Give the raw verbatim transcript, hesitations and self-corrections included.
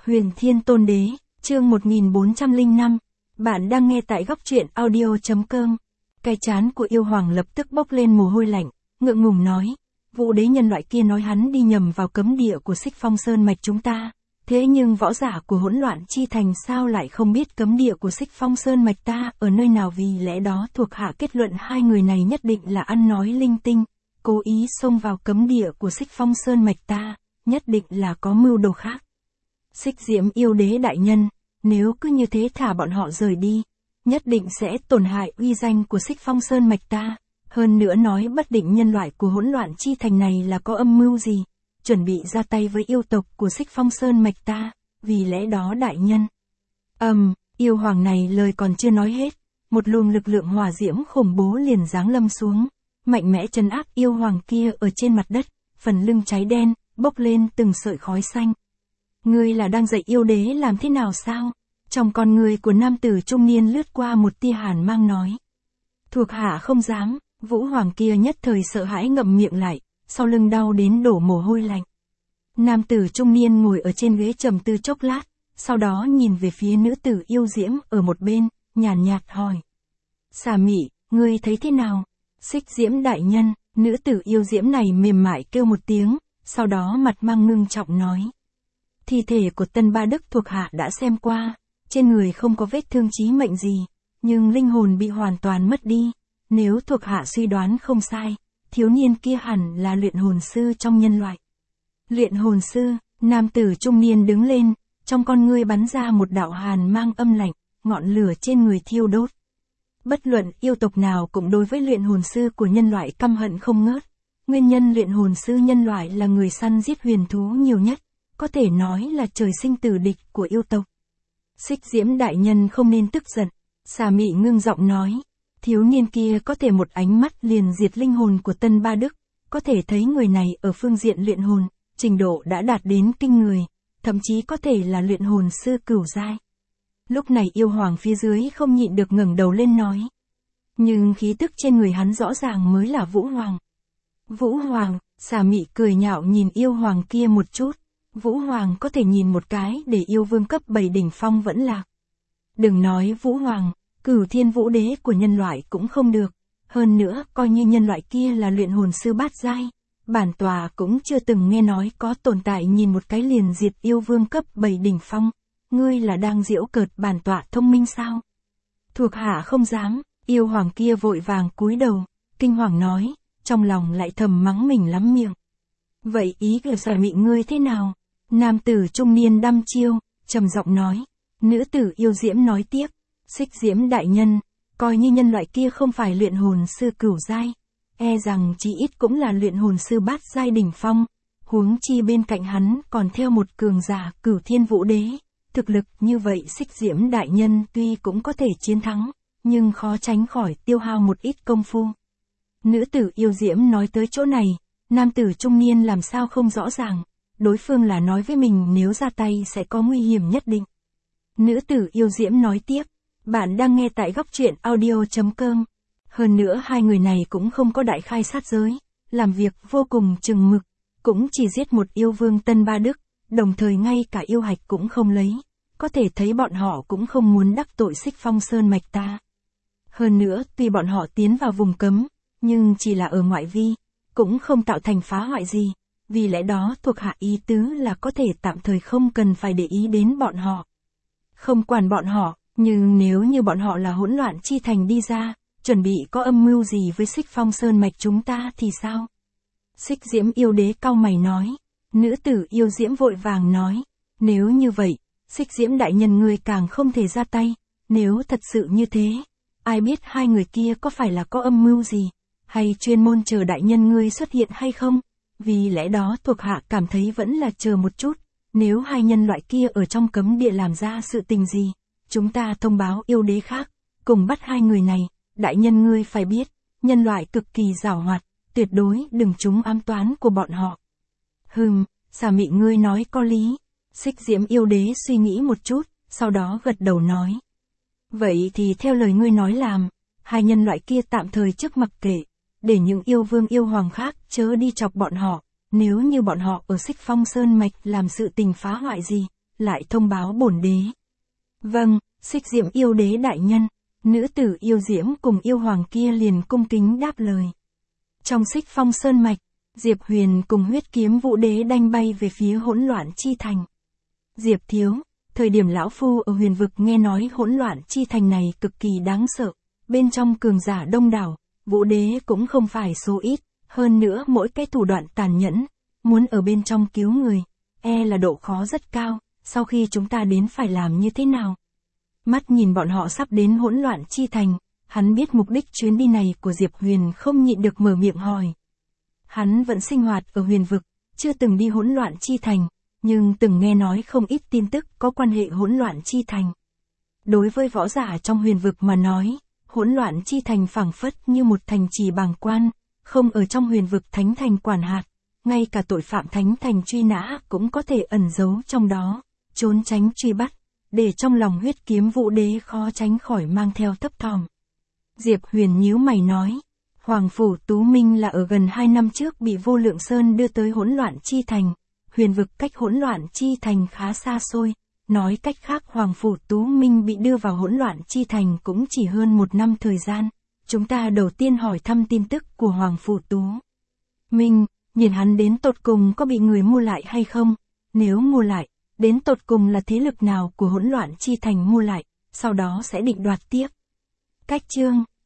Huyền Thiên Tôn Đế, chương một nghìn bốn trăm lẻ năm. Bạn đang nghe tại góc truyện audio chấm com. Cái trán của yêu hoàng lập tức bốc lên mồ hôi lạnh, ngượng ngùng nói. Vũ đế nhân loại kia nói hắn đi nhầm vào cấm địa của Xích Phong Sơn mạch chúng ta. Thế nhưng võ giả của hỗn loạn chi thành sao lại không biết cấm địa của Xích Phong Sơn mạch ta ở nơi nào, vì lẽ đó thuộc hạ kết luận hai người này nhất định là ăn nói linh tinh, cố ý xông vào cấm địa của Xích Phong Sơn mạch ta, nhất định là có mưu đồ khác. Xích Diễm yêu đế đại nhân, nếu cứ như thế thả bọn họ rời đi, nhất định sẽ tổn hại uy danh của Xích Phong Sơn mạch ta, hơn nữa nói bất định nhân loại của hỗn loạn chi thành này là có âm mưu gì, chuẩn bị ra tay với yêu tộc của Xích Phong Sơn mạch ta, vì lẽ đó đại nhân. Ầm, um, yêu hoàng này lời còn chưa nói hết, một luồng lực lượng hỏa diễm khủng bố liền giáng lâm xuống, mạnh mẽ trấn áp yêu hoàng kia ở trên mặt đất, phần lưng cháy đen, bốc lên từng sợi khói xanh. Ngươi là đang dạy yêu đế làm thế nào sao? Trong con người của nam tử trung niên lướt qua một tia hàn mang nói. Thuộc hạ không dám, vũ hoàng kia nhất thời sợ hãi ngậm miệng lại, sau lưng đau đến đổ mồ hôi lạnh. Nam tử trung niên ngồi ở trên ghế trầm tư chốc lát, sau đó nhìn về phía nữ tử yêu diễm ở một bên, nhàn nhạt hỏi. Xà Mị, ngươi thấy thế nào? Xích Diễm đại nhân, nữ tử yêu diễm này mềm mại kêu một tiếng, sau đó mặt mang ngưng trọng nói. Thi thể của Tân Ba Đức thuộc hạ đã xem qua, trên người không có vết thương chí mệnh gì, nhưng linh hồn bị hoàn toàn mất đi. Nếu thuộc hạ suy đoán không sai, thiếu niên kia hẳn là luyện hồn sư trong nhân loại. Luyện hồn sư, nam tử trung niên đứng lên, trong con ngươi bắn ra một đạo hàn mang âm lạnh, ngọn lửa trên người thiêu đốt. Bất luận yêu tộc nào cũng đối với luyện hồn sư của nhân loại căm hận không ngớt. Nguyên nhân luyện hồn sư nhân loại là người săn giết huyền thú nhiều nhất, có thể nói là trời sinh tử địch của yêu tộc. Xích Diễm đại nhân không nên tức giận, Xà Mị ngưng giọng nói. Thiếu niên kia có thể một ánh mắt liền diệt linh hồn của Tân Ba Đức, có thể thấy người này ở phương diện luyện hồn, trình độ đã đạt đến kinh người, thậm chí có thể là luyện hồn sư cửu giai. Lúc này yêu hoàng phía dưới không nhịn được ngẩng đầu lên nói. Nhưng khí tức trên người hắn rõ ràng mới là Vũ Hoàng. Vũ Hoàng, Xà Mị cười nhạo nhìn yêu hoàng kia một chút. Vũ Hoàng có thể nhìn một cái để yêu vương cấp bảy đỉnh phong vẫn lạc. Đừng nói Vũ Hoàng, Cửu Thiên Vũ Đế của nhân loại cũng không được. Hơn nữa, coi như nhân loại kia là luyện hồn sư bát giai, bản tòa cũng chưa từng nghe nói có tồn tại nhìn một cái liền diệt yêu vương cấp bảy đỉnh phong. Ngươi là đang giễu cợt bản tòa thông minh sao? Thuộc hạ không dám, yêu hoàng kia vội vàng cúi đầu, kinh hoàng nói, trong lòng lại thầm mắng mình lắm miệng. Vậy ý của Xà Mị ngươi thế nào? Nam tử trung niên đăm chiêu, trầm giọng nói. Nữ tử yêu diễm nói tiếp. Xích Diễm đại nhân, coi như nhân loại kia không phải luyện hồn sư cửu giai, e rằng chí ít cũng là luyện hồn sư bát giai đỉnh phong, huống chi bên cạnh hắn còn theo một cường giả Cửu Thiên Vũ Đế, thực lực như vậy Xích Diễm đại nhân tuy cũng có thể chiến thắng, nhưng khó tránh khỏi tiêu hao một ít công phu. Nữ tử yêu diễm nói tới chỗ này, nam tử trung niên làm sao không rõ ràng, đối phương là nói với mình nếu ra tay sẽ có nguy hiểm nhất định. Nữ tử yêu diễm nói tiếp. Bạn đang nghe tại góc truyện audio chấm com. Hơn nữa hai người này cũng không có đại khai sát giới, làm việc vô cùng chừng mực, cũng chỉ giết một yêu vương Tân Ba Đức, đồng thời ngay cả yêu hạch cũng không lấy, có thể thấy bọn họ cũng không muốn đắc tội Xích Phong Sơn mạch ta. Hơn nữa tuy bọn họ tiến vào vùng cấm, nhưng chỉ là ở ngoại vi, cũng không tạo thành phá hoại gì, vì lẽ đó thuộc hạ ý tứ là có thể tạm thời không cần phải để ý đến bọn họ. Không quản bọn họ. Nhưng nếu như bọn họ là hỗn loạn chi thành đi ra, chuẩn bị có âm mưu gì với Xích Phong Sơn mạch chúng ta thì sao? Xích Diễm yêu đế cau mày nói. Nữ tử yêu diễm vội vàng nói. Nếu như vậy, Xích Diễm đại nhân ngươi càng không thể ra tay. Nếu thật sự như thế, ai biết hai người kia có phải là có âm mưu gì, hay chuyên môn chờ đại nhân ngươi xuất hiện hay không? Vì lẽ đó thuộc hạ cảm thấy vẫn là chờ một chút. Nếu hai nhân loại kia ở trong cấm địa làm ra sự tình gì, chúng ta thông báo yêu đế khác, cùng bắt hai người này, đại nhân ngươi phải biết, nhân loại cực kỳ giàu hoạt, tuyệt đối đừng trúng ám toán của bọn họ. Hừm, Xà Mị ngươi nói có lý. Xích Diễm yêu đế suy nghĩ một chút, sau đó gật đầu nói. Vậy thì theo lời ngươi nói làm, hai nhân loại kia tạm thời trước mặc kệ, để những yêu vương yêu hoàng khác chớ đi chọc bọn họ, nếu như bọn họ ở Xích Phong Sơn mạch làm sự tình phá hoại gì, lại thông báo bổn đế. Vâng, Xích Diệm yêu đế đại nhân. Nữ tử yêu diễm cùng yêu hoàng kia liền cung kính đáp lời. Trong Xích Phong Sơn Mạch, Diệp Huyền cùng huyết kiếm vũ đế đanh bay về phía hỗn loạn chi thành. Diệp thiếu, thời điểm lão phu ở huyền vực nghe nói hỗn loạn chi thành này cực kỳ đáng sợ, bên trong cường giả đông đảo, vũ đế cũng không phải số ít, hơn nữa mỗi cái thủ đoạn tàn nhẫn, muốn ở bên trong cứu người, e là độ khó rất cao, sau khi chúng ta đến phải làm như thế nào? Mắt nhìn bọn họ sắp đến hỗn loạn chi thành, hắn biết mục đích chuyến đi này của Diệp Huyền không nhịn được mở miệng hỏi. Hắn vẫn sinh hoạt ở huyền vực, chưa từng đi hỗn loạn chi thành, nhưng từng nghe nói không ít tin tức có quan hệ hỗn loạn chi thành. Đối với võ giả trong huyền vực mà nói, hỗn loạn chi thành phảng phất như một thành trì bàng quan, không ở trong huyền vực thánh thành quản hạt, ngay cả tội phạm thánh thành truy nã cũng có thể ẩn giấu trong đó, trốn tránh truy bắt, để trong lòng huyết kiếm vũ đế khó tránh khỏi mang theo thấp thỏm. Diệp Huyền nhíu mày nói, Hoàng Phủ Tú Minh là ở gần hai năm trước bị Vô Lượng Sơn đưa tới hỗn loạn chi thành, huyền vực cách hỗn loạn chi thành khá xa xôi, nói cách khác Hoàng Phủ Tú Minh bị đưa vào hỗn loạn chi thành cũng chỉ hơn một năm thời gian, chúng ta đầu tiên hỏi thăm tin tức của Hoàng Phủ Tú Minh, nhìn hắn đến tột cùng có bị người mua lại hay không, nếu mua lại, đến tột cùng là thế lực nào của hỗn loạn chi thành mua lại, sau đó sẽ định đoạt tiếp. Cách chương